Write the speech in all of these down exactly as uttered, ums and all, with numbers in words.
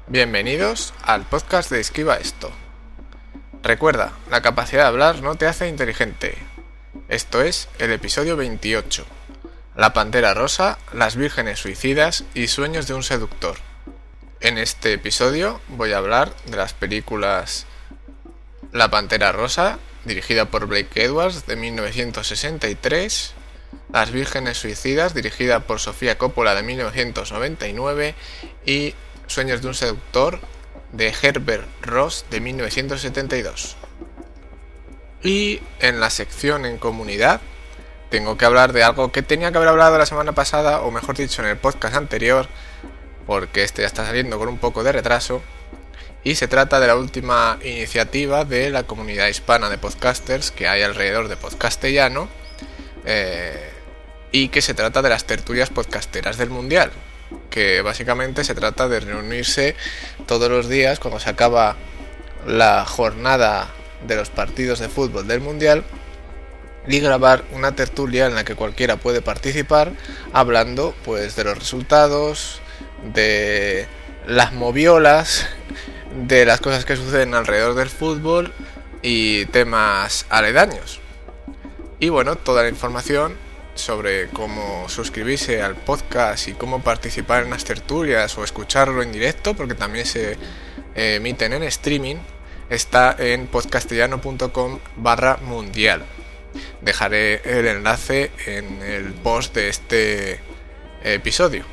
Bienvenidos al podcast de Esquiva Esto. Recuerda, la capacidad de hablar no te hace inteligente. Esto es el episodio veintiocho. La Pantera Rosa, las vírgenes suicidas y sueños de un seductor. En este episodio voy a hablar de las películas La Pantera Rosa, dirigida por Blake Edwards, de mil novecientos sesenta y tres, Las vírgenes suicidas, dirigida por Sofía Coppola, de mil novecientos noventa y nueve, y Sueños de un seductor, de Herbert Ross, de mil novecientos setenta y dos. Y en la sección en comunidad tengo que hablar de algo que tenía que haber hablado la semana pasada, o mejor dicho en el podcast anterior, porque este ya está saliendo con un poco de retraso, y se trata de la última iniciativa de la comunidad hispana de podcasters que hay alrededor de Podcastellano, eh, y que se trata de las tertulias podcasteras del Mundial, que básicamente se trata de reunirse todos los días cuando se acaba la jornada de los partidos de fútbol del Mundial y grabar una tertulia en la que cualquiera puede participar, hablando pues de los resultados, de las moviolas, de las cosas que suceden alrededor del fútbol y temas aledaños. Y bueno, toda la información sobre cómo suscribirse al podcast y cómo participar en las tertulias o escucharlo en directo, porque también se eh, emiten en streaming, está en podcastellano.com barra mundial. Dejaré el enlace en el post de este episodio.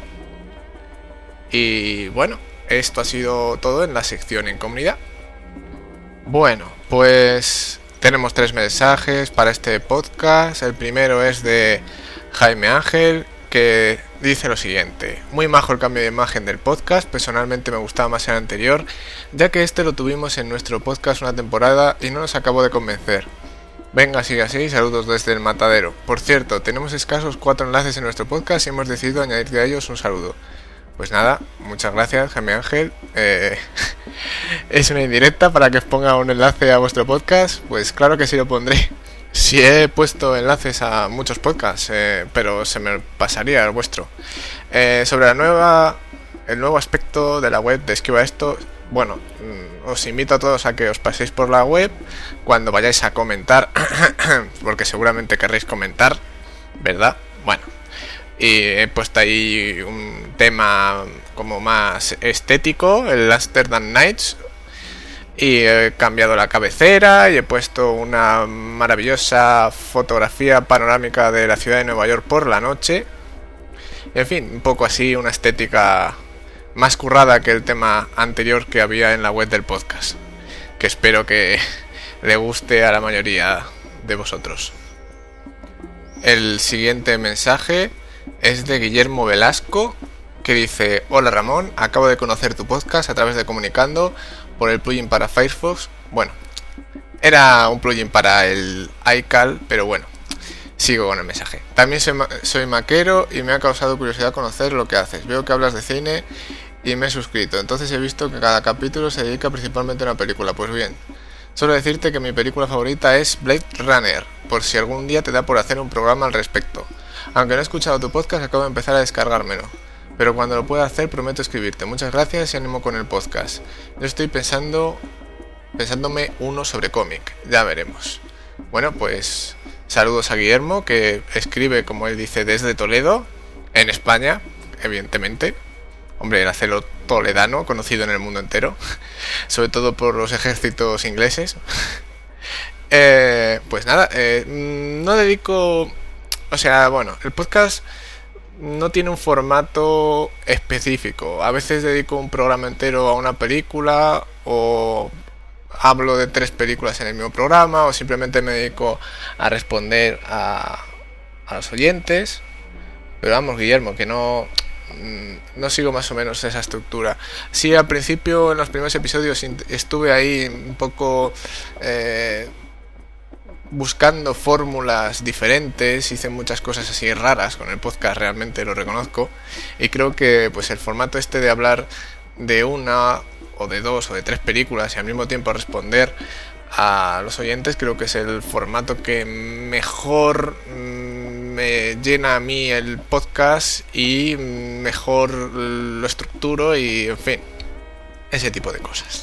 Y bueno, esto ha sido todo en la sección en comunidad. Bueno, pues tenemos tres mensajes para este podcast. El primero es de Jaime Ángel, que dice lo siguiente: muy majo el cambio de imagen del podcast, personalmente me gustaba más el anterior, ya que este lo tuvimos en nuestro podcast una temporada y no nos acabó de convencer. Venga, sigue así, saludos desde el Matadero. Por cierto, tenemos escasos cuatro enlaces en nuestro podcast y hemos decidido añadir a ellos un saludo. Pues nada, muchas gracias, Jaime Ángel. Eh, es una indirecta para que os ponga un enlace a vuestro podcast. Pues claro que sí lo pondré. Sí he puesto enlaces a muchos podcasts, eh, pero se me pasaría el vuestro. Eh, sobre la nueva, el nuevo aspecto de la web de Esquiva Esto, bueno, os invito a todos a que os paséis por la web cuando vayáis a comentar, porque seguramente querréis comentar, ¿verdad? Bueno. Y he puesto ahí un tema como más estético, el Amsterdam Nights, y he cambiado la cabecera y he puesto una maravillosa fotografía panorámica de la ciudad de Nueva York por la noche. En fin, un poco así, una estética más currada que el tema anterior que había en la web del podcast, que espero que le guste a la mayoría de vosotros. El siguiente mensaje es de Guillermo Velasco, que dice: hola Ramón, acabo de conocer tu podcast a través de Comunicando por el plugin para Firefox. Bueno, era un plugin para el iCal, pero bueno, sigo con el mensaje. También soy, ma- soy maquero y me ha causado curiosidad conocer lo que haces. Veo que hablas de cine y me he suscrito, entonces he visto que cada capítulo se dedica principalmente a una película. Pues bien, solo decirte que mi película favorita es Blade Runner, por si algún día te da por hacer un programa al respecto. Aunque no he escuchado tu podcast, acabo de empezar a descargármelo, pero cuando lo pueda hacer prometo escribirte. Muchas gracias y ánimo con el podcast. Yo estoy pensando pensándome uno sobre cómic, ya veremos. Bueno, pues saludos a Guillermo, que escribe, como él dice, desde Toledo, en España, evidentemente. Hombre, el acelo toledano, conocido en el mundo entero, sobre todo por los ejércitos ingleses. eh, pues nada, eh, no dedico... O sea, bueno, el podcast no tiene un formato específico. A veces dedico un programa entero a una película, o hablo de tres películas en el mismo programa, o simplemente me dedico a responder a, a los oyentes. Pero vamos, Guillermo, que no, no sigo más o menos esa estructura. Sí, al principio, en los primeros episodios, estuve ahí un poco... Eh, buscando fórmulas diferentes, hice muchas cosas así raras con el podcast, realmente lo reconozco, y creo que pues el formato este de hablar de una o de dos o de tres películas y al mismo tiempo responder a los oyentes, creo que es el formato que mejor me llena a mí el podcast y mejor lo estructuro y en fin, ese tipo de cosas.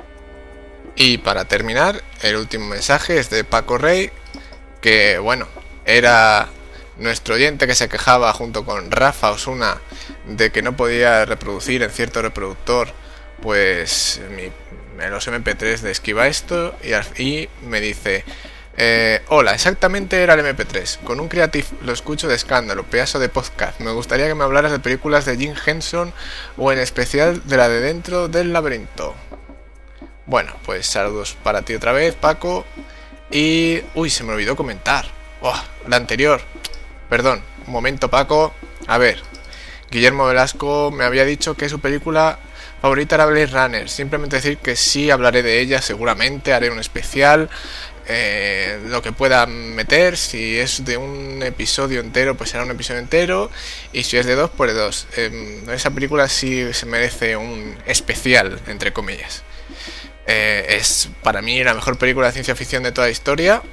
Y para terminar, el último mensaje es de Paco Rey, que bueno, era nuestro oyente que se quejaba junto con Rafa Osuna de que no podía reproducir en cierto reproductor pues mi, los eme pe tres de Esquiva Esto, y, y me dice eh, hola, exactamente era el eme pe tres, con un Creative lo escucho de escándalo, pedazo de podcast, me gustaría que me hablaras de películas de Jim Henson o en especial de la de Dentro del Laberinto. Bueno, pues saludos para ti otra vez, Paco. Y... uy, se me olvidó comentar. Oh, la anterior. Perdón, un momento, Paco. A ver, Guillermo Velasco me había dicho que su película favorita era Blade Runner. Simplemente decir que sí, hablaré de ella seguramente, haré un especial. Eh, lo que pueda meter, si es de un episodio entero, pues será un episodio entero. Y si es de dos, pues de dos. Eh, esa película sí se merece un especial, entre comillas. Eh, es para mí la mejor película de ciencia ficción de toda la historia.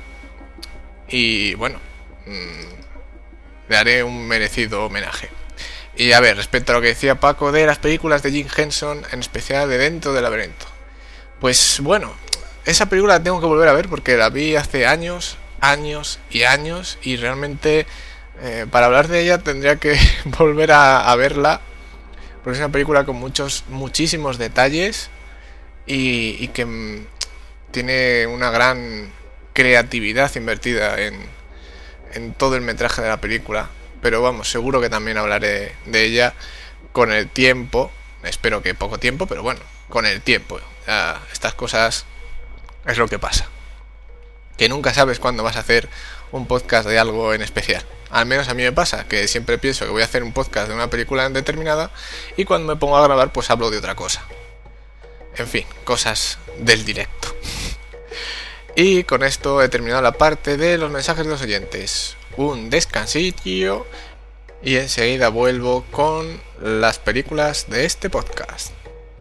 Y bueno, mmm, le haré un merecido homenaje. Y a ver, respecto a lo que decía Paco de las películas de Jim Henson, en especial de Dentro del Laberinto, pues bueno, esa película la tengo que volver a ver porque la vi hace años, años y años. Y realmente eh, para hablar de ella tendría que volver a, a verla, porque es una película con muchos, muchísimos detalles. Y, y que m, tiene una gran creatividad invertida en, en todo el metraje de la película. Pero vamos, seguro que también hablaré de ella con el tiempo. Espero que poco tiempo, pero bueno, con el tiempo. Ya, estas cosas es lo que pasa. Que nunca sabes cuándo vas a hacer un podcast de algo en especial. Al menos a mí me pasa, que siempre pienso que voy a hacer un podcast de una película determinada y cuando me pongo a grabar pues hablo de otra cosa. En fin, cosas del directo. Y con esto he terminado la parte de los mensajes de los oyentes. Un descansillo y enseguida vuelvo con las películas de este podcast.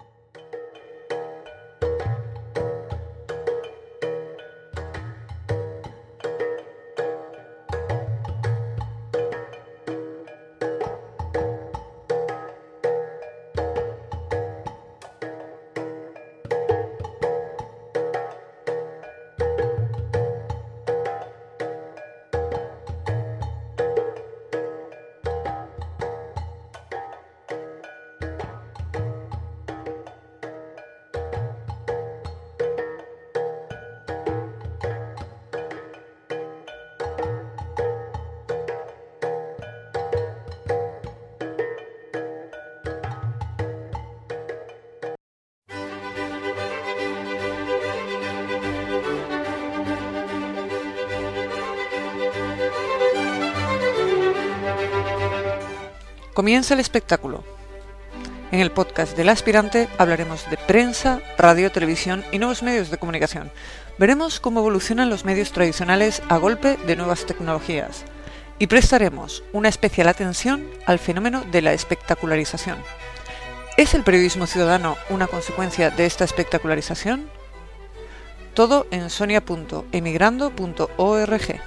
Comienza el espectáculo. En el podcast del aspirante hablaremos de prensa, radio, televisión y nuevos medios de comunicación. Veremos cómo evolucionan los medios tradicionales a golpe de nuevas tecnologías. Y prestaremos una especial atención al fenómeno de la espectacularización. ¿Es el periodismo ciudadano una consecuencia de esta espectacularización? Todo en sonia punto emigrando punto org.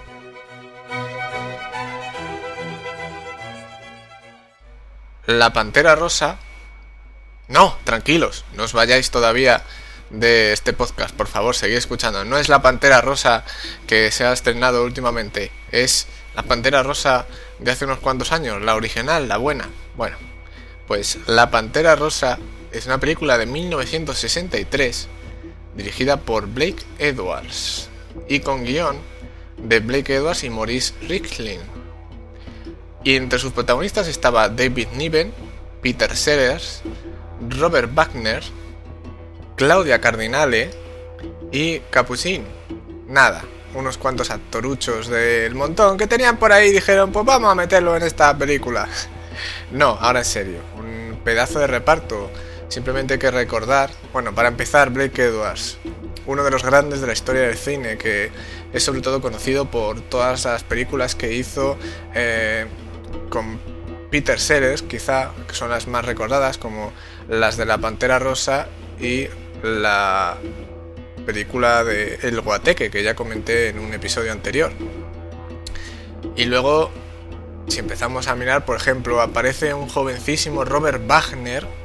La Pantera Rosa... No, tranquilos, no os vayáis todavía de este podcast, por favor, seguid escuchando. No es la Pantera Rosa que se ha estrenado últimamente, es la Pantera Rosa de hace unos cuantos años, la original, la buena. Bueno, pues La Pantera Rosa es una película de mil novecientos sesenta y tres, dirigida por Blake Edwards, y con guión de Blake Edwards y Maurice Richlin. Y entre sus protagonistas estaba David Niven, Peter Sellers, Robert Wagner, Claudia Cardinale y Capuchin. Nada, unos cuantos actoruchos del montón que tenían por ahí y dijeron, pues vamos a meterlo en esta película. No, ahora en serio, un pedazo de reparto. Simplemente hay que recordar, bueno, para empezar, Blake Edwards, uno de los grandes de la historia del cine, que es sobre todo conocido por todas las películas que hizo eh, con Peter Sellers, quizá, que son las más recordadas, como las de La Pantera Rosa y la película de El Guateque, que ya comenté en un episodio anterior. Y luego, si empezamos a mirar, por ejemplo, aparece un jovencísimo Robert Wagner,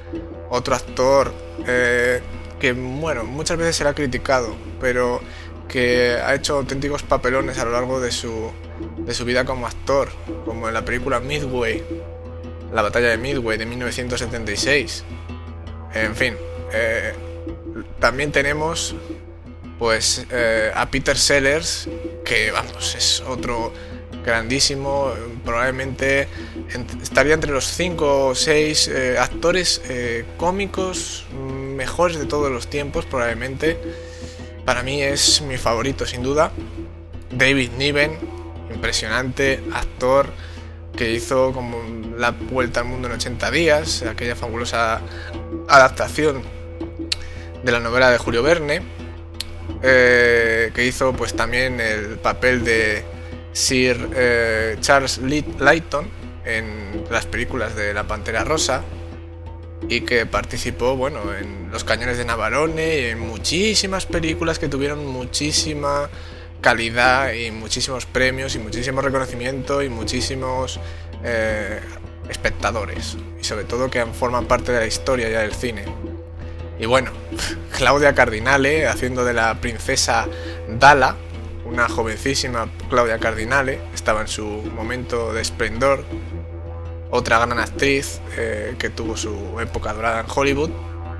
otro actor eh, que, bueno, muchas veces se le ha criticado, pero que ha hecho auténticos papelones a lo largo de su, de su vida como actor, como en la película Midway, la batalla de Midway de mil novecientos setenta y seis. En fin, eh, también tenemos pues eh, a Peter Sellers, que vamos, es otro grandísimo, probablemente ent- estaría entre los cinco o seis eh, actores eh, cómicos mejores de todos los tiempos, probablemente. Para mí es mi favorito, sin duda. David Niven, impresionante actor que hizo como la vuelta al mundo en ochenta días, aquella fabulosa adaptación de la novela de Julio Verne, eh, que hizo pues también el papel de Sir eh, Charles Layton en las películas de La Pantera Rosa, y que participó, bueno, en Los Cañones de Navarone y en muchísimas películas que tuvieron muchísima calidad y muchísimos premios y muchísimo reconocimiento y muchísimos eh, espectadores, y sobre todo que forman parte de la historia ya del cine. Y bueno, Claudia Cardinale haciendo de la princesa Dala, una jovencísima Claudia Cardinale, estaba en su momento de esplendor, otra gran actriz eh, que tuvo su época dorada en Hollywood.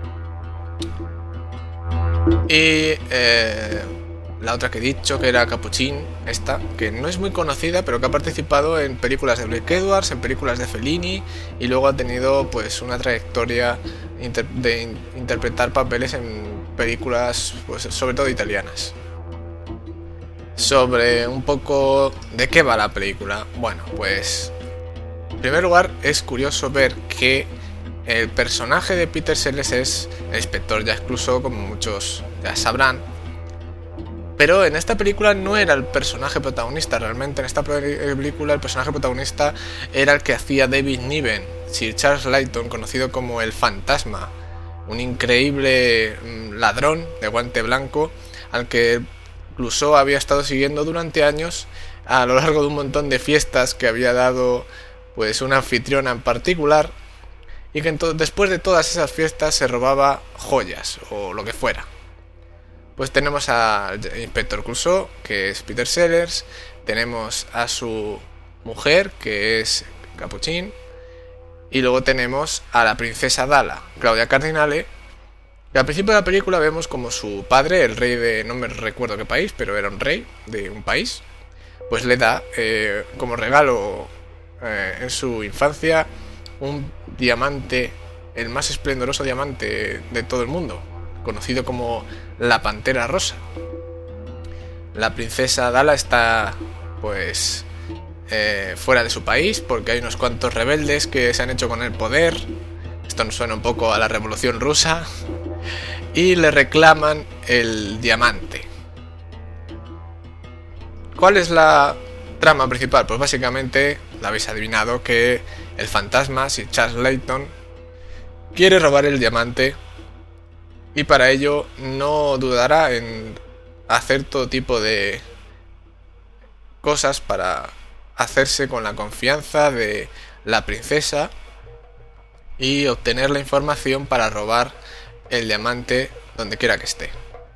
Y eh, la otra que he dicho, que era Capuchin, esta, que no es muy conocida, pero que ha participado en películas de Blake Edwards, en películas de Fellini, y luego ha tenido pues una trayectoria inter- de in- interpretar papeles en películas, pues sobre todo italianas. Sobre un poco de qué va la película. Bueno, pues en primer lugar es curioso ver que el personaje de Peter Sellers es el inspector Jacques Clouseau, como muchos ya sabrán, pero en esta película no era el personaje protagonista. Realmente en esta película el personaje protagonista era el que hacía David Niven, Sir Charles Layton, conocido como el Fantasma, un increíble ladrón de guante blanco al que Clouseau había estado siguiendo durante años a lo largo de un montón de fiestas que había dado pues una anfitriona en particular, y que entonces, después de todas esas fiestas se robaba joyas o lo que fuera. Pues tenemos al inspector Clouseau, que es Peter Sellers, tenemos a su mujer, que es Capuchin, y luego tenemos a la princesa Dala, Claudia Cardinale, que al principio de la película vemos como su padre, el rey de, no me recuerdo qué país, pero era un rey de un país, pues le da eh, como regalo eh, en su infancia un diamante, el más esplendoroso diamante de todo el mundo, conocido como la Pantera Rosa. La princesa Dala está pues eh, fuera de su país porque hay unos cuantos rebeldes que se han hecho con el poder. Esto nos suena un poco a la Revolución Rusa, y le reclaman el diamante. ¿Cuál es la trama principal? Pues básicamente, la habéis adivinado, que el fantasma, Sir Charles Layton, quiere robar el diamante, y para ello no dudará en hacer todo tipo de cosas para hacerse con la confianza de la princesa y obtener la información para robar el diamante donde quiera que esté.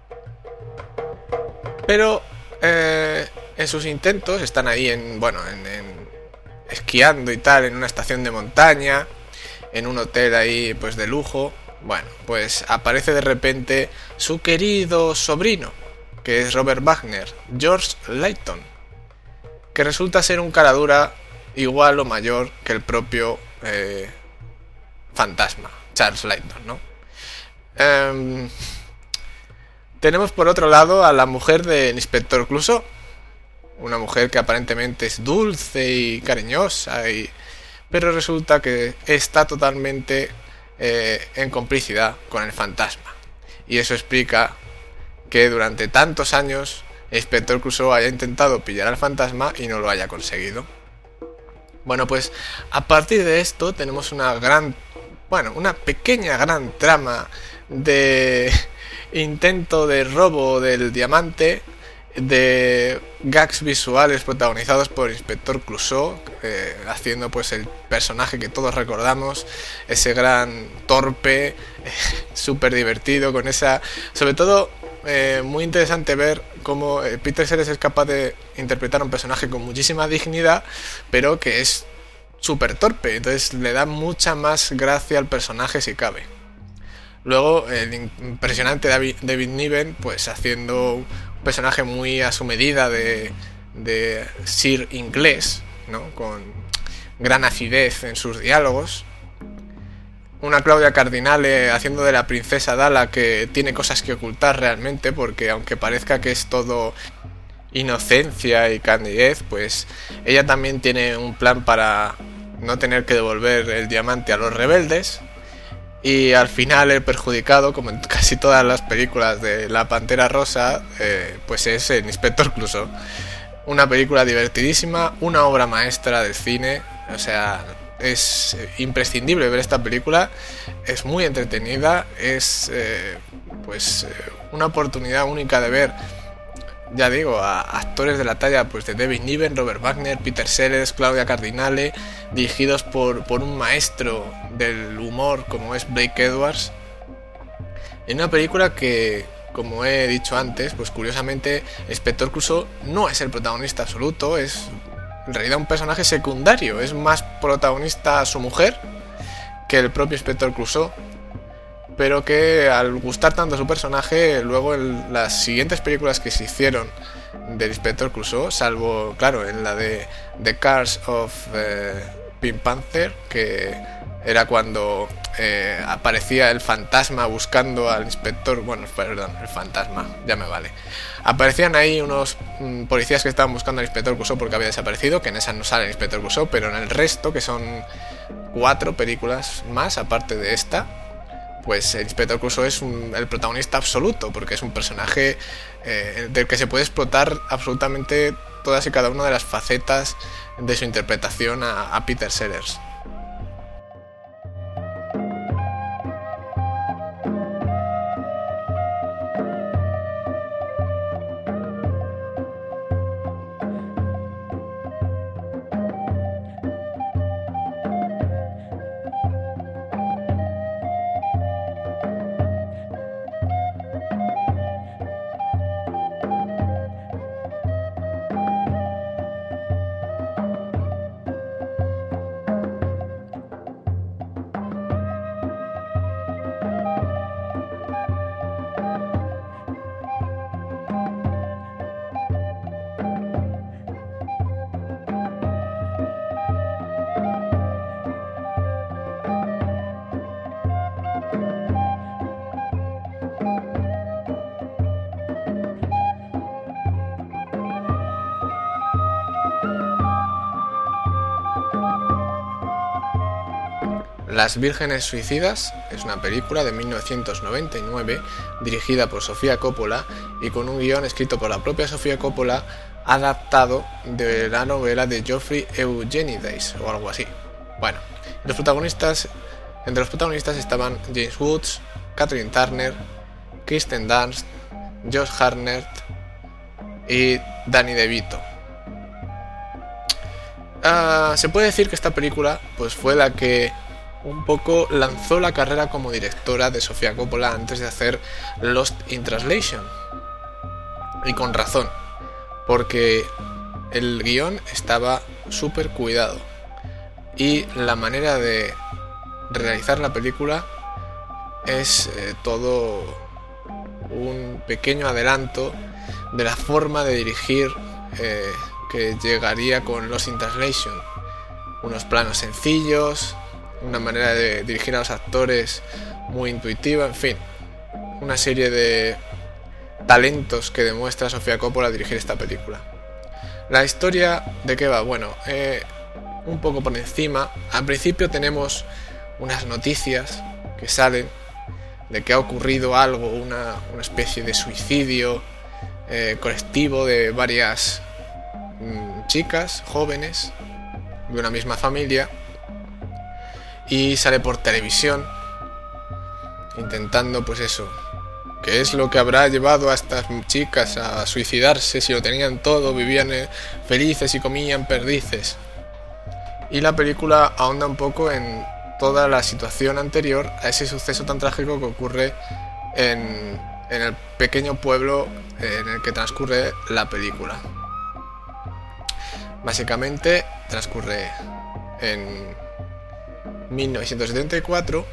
Pero eh, en sus intentos están ahí en, bueno, en, en esquiando y tal, en una estación de montaña, en un hotel ahí pues de lujo. Bueno, pues aparece de repente su querido sobrino, que es Robert Wagner, George Layton, que resulta ser un caradura igual o mayor que el propio eh, fantasma, Charles Layton, ¿no? Um, tenemos por otro lado a la mujer del inspector Clouseau, una mujer que aparentemente es dulce y cariñosa, y... pero resulta que está totalmente eh, en complicidad con el fantasma, y eso explica que durante tantos años el inspector Clouseau haya intentado pillar al fantasma y no lo haya conseguido. Bueno, pues a partir de esto tenemos una gran, bueno, una pequeña gran trama de intento de robo del diamante, de gags visuales protagonizados por Inspector Clouseau, eh, haciendo pues el personaje que todos recordamos, ese gran torpe, eh, súper divertido, con esa... Sobre todo, eh, muy interesante ver cómo eh, Peter Sellers es capaz de interpretar a un personaje con muchísima dignidad, pero que es súper torpe, entonces le da mucha más gracia al personaje si cabe. Luego el impresionante David, David Niven, pues haciendo un personaje muy a su medida de, de Sir inglés, ¿no? Con gran acidez en sus diálogos. Una Claudia Cardinale haciendo de la princesa Dala, que tiene cosas que ocultar realmente, porque aunque parezca que es todo inocencia y candidez, pues ella también tiene un plan para no tener que devolver el diamante a los rebeldes. Y al final el perjudicado, como en casi todas las películas de La Pantera Rosa, eh, pues es el Inspector Clouseau. Una película divertidísima, una obra maestra del cine, o sea, es imprescindible ver esta película, es muy entretenida, es eh, pues una oportunidad única de ver, ya digo, a actores de la talla pues de David Niven, Robert Wagner, Peter Sellers, Claudia Cardinale, dirigidos por, por un maestro del humor como es Blake Edwards. En una película que, como he dicho antes, pues curiosamente Inspector Clouseau no es el protagonista absoluto, es en realidad un personaje secundario, es más protagonista su mujer que el propio Inspector Clouseau, pero que al gustar tanto su personaje, luego en las siguientes películas que se hicieron del Inspector Clouseau, salvo, claro, en la de The Curse of eh, Pink Panther, que era cuando eh, aparecía el fantasma buscando al inspector, bueno, perdón, el fantasma, ya me vale. Aparecían ahí unos mm, policías que estaban buscando al Inspector Clouseau porque había desaparecido, que en esa no sale el Inspector Clouseau, pero en el resto, que son cuatro películas más, aparte de esta, pues el Inspector Clouseau es un, el protagonista absoluto, porque es un personaje eh, del que se puede explotar absolutamente todas y cada una de las facetas de su interpretación a, a Peter Sellers. Las Vírgenes Suicidas es una película de mil novecientos noventa y nueve dirigida por Sofía Coppola y con un guión escrito por la propia Sofía Coppola, adaptado de la novela de Geoffrey Eugenides o algo así. Bueno, los protagonistas, entre los protagonistas estaban James Woods, Kathleen Turner, Kirsten Dunst, Josh Hartnett y Danny DeVito. Uh, se puede decir que esta película pues fue la que un poco lanzó la carrera como directora de Sofía Coppola antes de hacer Lost in Translation. Y con razón, porque el guión estaba súper cuidado y la manera de realizar la película es eh, todo un pequeño adelanto de la forma de dirigir eh, que llegaría con Lost in Translation. Unos planos sencillos, una manera de dirigir a los actores muy intuitiva, en fin, una serie de talentos que demuestra Sofía Coppola al dirigir esta película. La historia, ¿de qué va? Bueno, eh, un poco por encima. Al principio tenemos unas noticias que salen de que ha ocurrido algo, una, una especie de suicidio eh, colectivo de varias mm, chicas jóvenes de una misma familia. Y sale por televisión intentando pues eso, ¿Qué es lo que habrá llevado a estas chicas a suicidarse si lo tenían todo, vivían felices y comían perdices? Y la película ahonda un poco en toda la situación anterior a ese suceso tan trágico que ocurre en, en el pequeño pueblo en el que transcurre la película. Básicamente transcurre en mil novecientos setenta y cuatro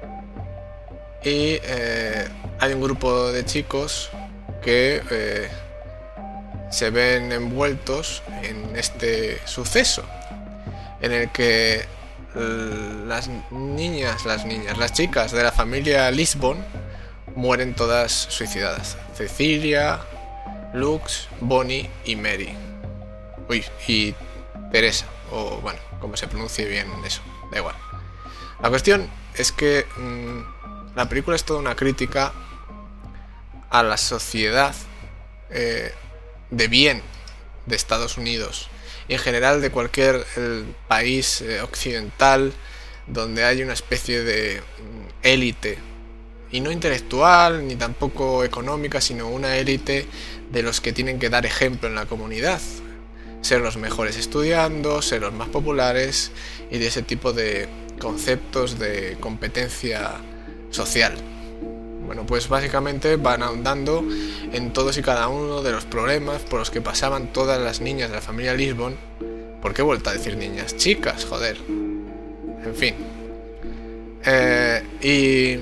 y eh, hay un grupo de chicos que eh, se ven envueltos en este suceso en el que las niñas, las niñas, las chicas de la familia Lisbon mueren todas suicidadas. Cecilia, Lux, Bonnie y Mary. Uy, y Teresa, o bueno, como se pronuncie bien eso, da igual. La cuestión es que mmm, la película es toda una crítica a la sociedad eh, de bien de Estados Unidos y en general de cualquier el país eh, occidental donde hay una especie de élite, y no intelectual ni tampoco económica, sino una élite de los que tienen que dar ejemplo en la comunidad, ser los mejores estudiando, ser los más populares y de ese tipo de conceptos de competencia social. Bueno, pues básicamente van ahondando en todos y cada uno de los problemas por los que pasaban todas las niñas de la familia Lisbon. ¿Por qué he vuelto a decir niñas? Chicas, joder. En fin. Eh, y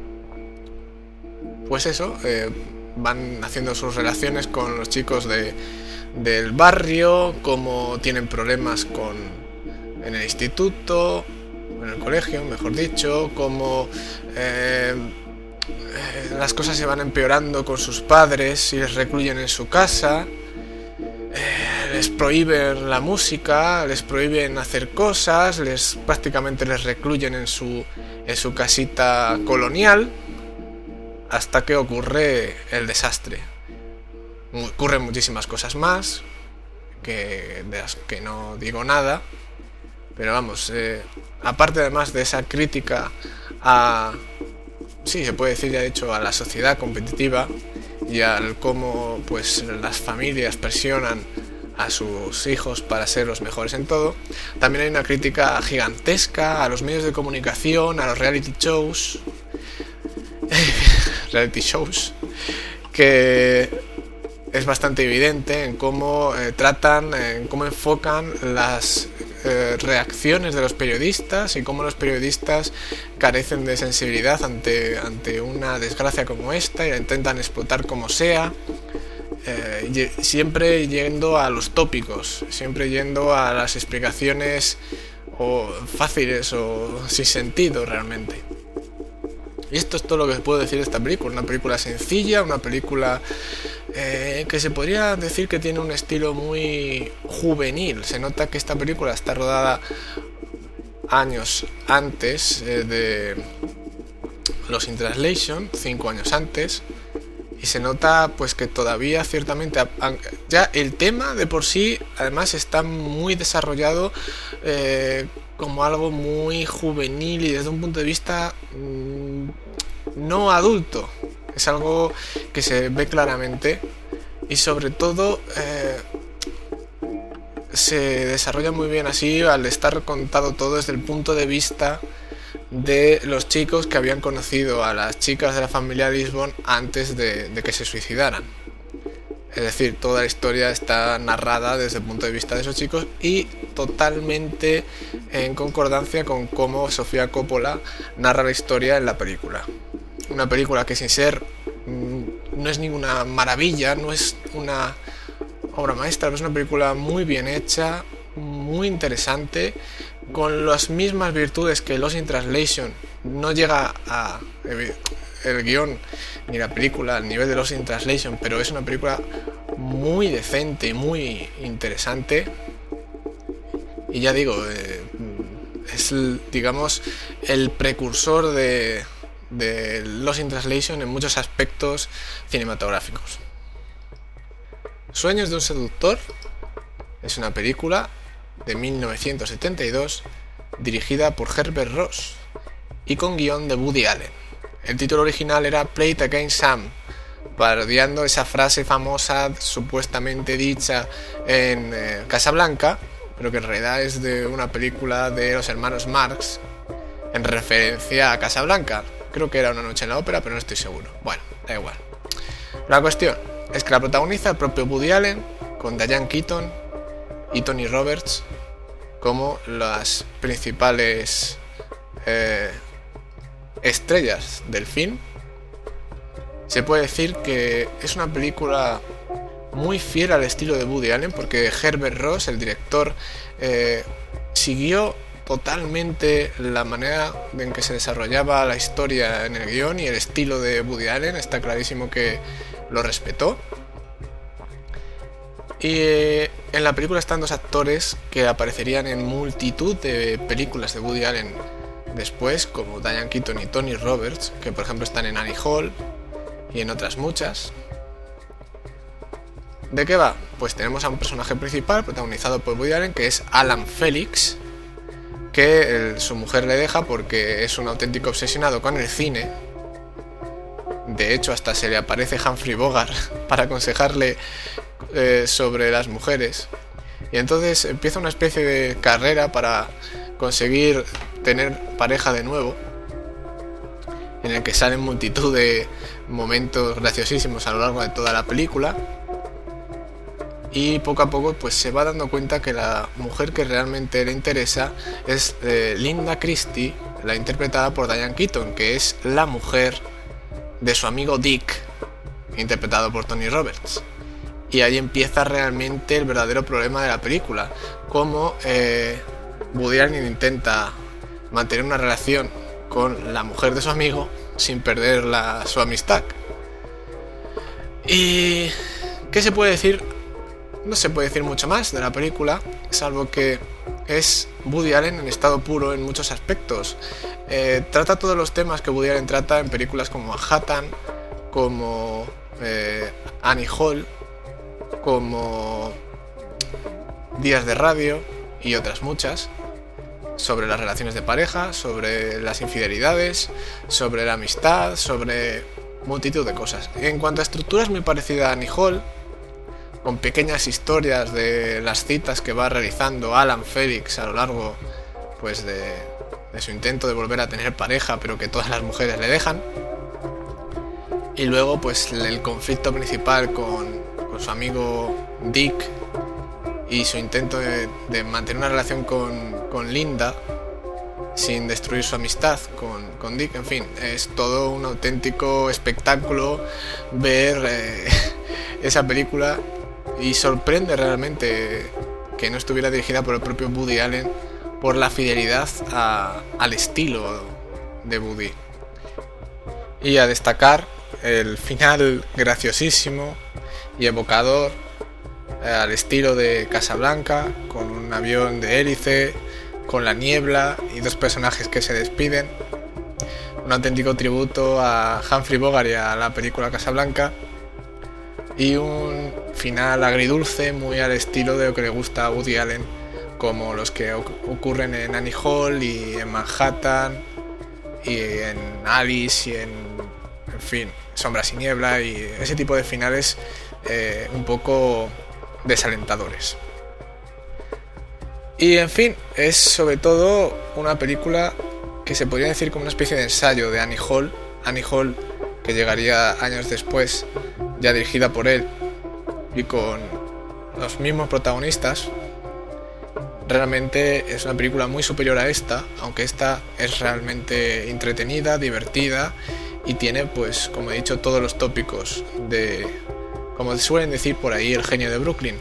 pues eso, eh, van haciendo sus relaciones con los chicos de, del barrio, cómo tienen problemas con en el instituto, en el colegio, mejor dicho, cómo eh, eh, las cosas se van empeorando con sus padres y les recluyen en su casa, eh, les prohíben la música, les prohíben hacer cosas, les prácticamente les recluyen en su, en su casita colonial, hasta que ocurre el desastre. Ocurren muchísimas cosas más, que, de las que no digo nada, pero vamos, eh, aparte además de esa crítica a, sí, se puede decir ya de hecho, a la sociedad competitiva y al cómo pues las familias presionan a sus hijos para ser los mejores en todo, también hay una crítica gigantesca a los medios de comunicación, a los reality shows, reality shows, que es bastante evidente en cómo eh, tratan, en cómo enfocan las eh, reacciones de los periodistas y cómo los periodistas carecen de sensibilidad ante, ante una desgracia como esta y la intentan explotar como sea, eh, siempre yendo a los tópicos, siempre yendo a las explicaciones o fáciles o sin sentido realmente. Y esto es todo lo que puedo decir de esta película. Una película sencilla, una película eh, que se podría decir que tiene un estilo muy juvenil. Se nota que esta película está rodada años antes eh, de Lost in Translation, cinco años antes, y se nota pues que todavía ciertamente ya el tema de por sí además está muy desarrollado eh, como algo muy juvenil y desde un punto de vista mmm, no adulto. Es algo que se ve claramente y sobre todo eh, se desarrolla muy bien así al estar contado todo desde el punto de vista de los chicos que habían conocido a las chicas de la familia Lisbon antes de, de que se suicidaran. Es decir, toda la historia está narrada desde el punto de vista de esos chicos y totalmente en concordancia con cómo Sofía Coppola narra la historia en la película. Una película que sin ser, no es ninguna maravilla, no es una obra maestra, pero es una película muy bien hecha, muy interesante, con las mismas virtudes que Lost in Translation. No llega a el guión ni la película al nivel de Lost in Translation, pero es una película muy decente y muy interesante. Y ya digo, eh, es digamos el precursor de, de Lost in Translation en muchos aspectos cinematográficos. Sueños de un seductor es una película de mil novecientos setenta y dos dirigida por Herbert Ross y con guión de Woody Allen. El título original era Play It Again Sam, parodiando esa frase famosa supuestamente dicha en eh, Casablanca, pero que en realidad es de una película de los hermanos Marx en referencia a Casablanca. Creo que era Una noche en la ópera, pero no estoy seguro. Bueno, da igual. La cuestión es que la protagoniza el propio Woody Allen, con Diane Keaton y Tony Roberts como las principales eh, estrellas del film. Se puede decir que es una película muy fiel al estilo de Woody Allen, porque Herbert Ross, el director, eh, siguió totalmente la manera en que se desarrollaba la historia en el guión y el estilo de Woody Allen. Está clarísimo que lo respetó. Y eh, en la película están dos actores que aparecerían en multitud de películas de Woody Allen después, como Diane Keaton y Tony Roberts, que por ejemplo están en Annie Hall y en otras muchas. ¿De qué va? Pues tenemos a un personaje principal protagonizado por Woody Allen, que es Alan Felix, que el, su mujer le deja porque es un auténtico obsesionado con el cine. De hecho, hasta se le aparece Humphrey Bogart para aconsejarle eh, sobre las mujeres. Y entonces empieza una especie de carrera para conseguir tener pareja de nuevo, en el que salen multitud de momentos graciosísimos a lo largo de toda la película. Y poco a poco pues se va dando cuenta que la mujer que realmente le interesa es eh, Linda Christie, la interpretada por Diane Keaton, que es la mujer de su amigo Dick, interpretado por Tony Roberts. Y ahí empieza realmente el verdadero problema de la película, cómo eh, Woody Allen intenta mantener una relación con la mujer de su amigo sin perder la, su amistad. ¿Y qué se puede decir? No se puede decir mucho más de la película, salvo que es Woody Allen en estado puro en muchos aspectos. Eh, trata todos los temas que Woody Allen trata en películas como Manhattan, como eh, Annie Hall, como Días de Radio y otras muchas, sobre las relaciones de pareja, sobre las infidelidades, sobre la amistad, sobre multitud de cosas. En cuanto a estructura, es muy parecida a Annie Hall, con pequeñas historias de las citas que va realizando Alan Felix a lo largo pues de, de su intento de volver a tener pareja, pero que todas las mujeres le dejan. Y luego pues el conflicto principal con, con su amigo Dick y su intento de, de mantener una relación con, con Linda sin destruir su amistad con, con Dick. En fin, es todo un auténtico espectáculo ver eh, esa película. Y sorprende realmente que no estuviera dirigida por el propio Woody Allen, por la fidelidad a, al estilo de Woody. Y a destacar el final graciosísimo y evocador, eh, al estilo de Casablanca, con un avión de hélice, con la niebla y dos personajes que se despiden. Un auténtico tributo a Humphrey Bogart y a la película Casablanca. Y un final agridulce, muy al estilo de lo que le gusta a Woody Allen, como los que ocurren en Annie Hall y en Manhattan y en Alice y en, en fin, Sombras y Niebla, y ese tipo de finales eh, un poco desalentadores. Y en fin, es sobre todo una película que se podría decir como una especie de ensayo de Annie Hall, Annie Hall que llegaría años después, ya dirigida por él y con los mismos protagonistas. Realmente es una película muy superior a esta, aunque esta es realmente entretenida, divertida y tiene, pues, como he dicho, todos los tópicos de, como suelen decir por ahí, el genio de Brooklyn.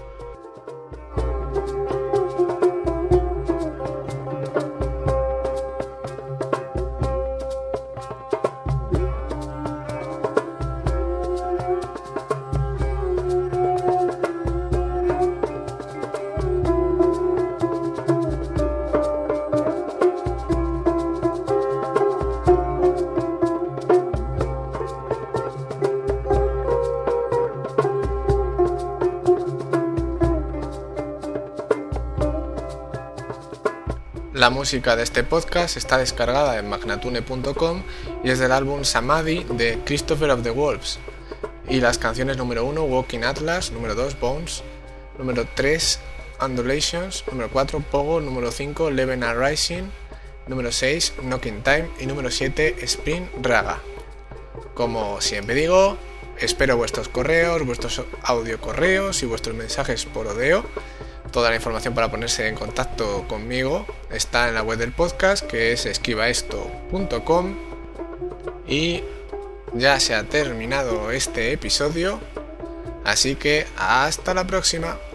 La música de este podcast está descargada en magnatune punto com y es del álbum Samadhi de Christopher of the Wolves. Y las canciones número uno, Walking Atlas, número dos, Bones, número tres, Undulations, número cuatro, Pogo, número cinco, Leven and Rising, número seis, Knocking Time y número siete, Spring Raga. Como siempre digo, espero vuestros correos, vuestros audio correos y vuestros mensajes por Odeo. Toda la información para ponerse en contacto conmigo está en la web del podcast, que es esquivaesto punto com. Y ya se ha terminado este episodio, así que hasta la próxima.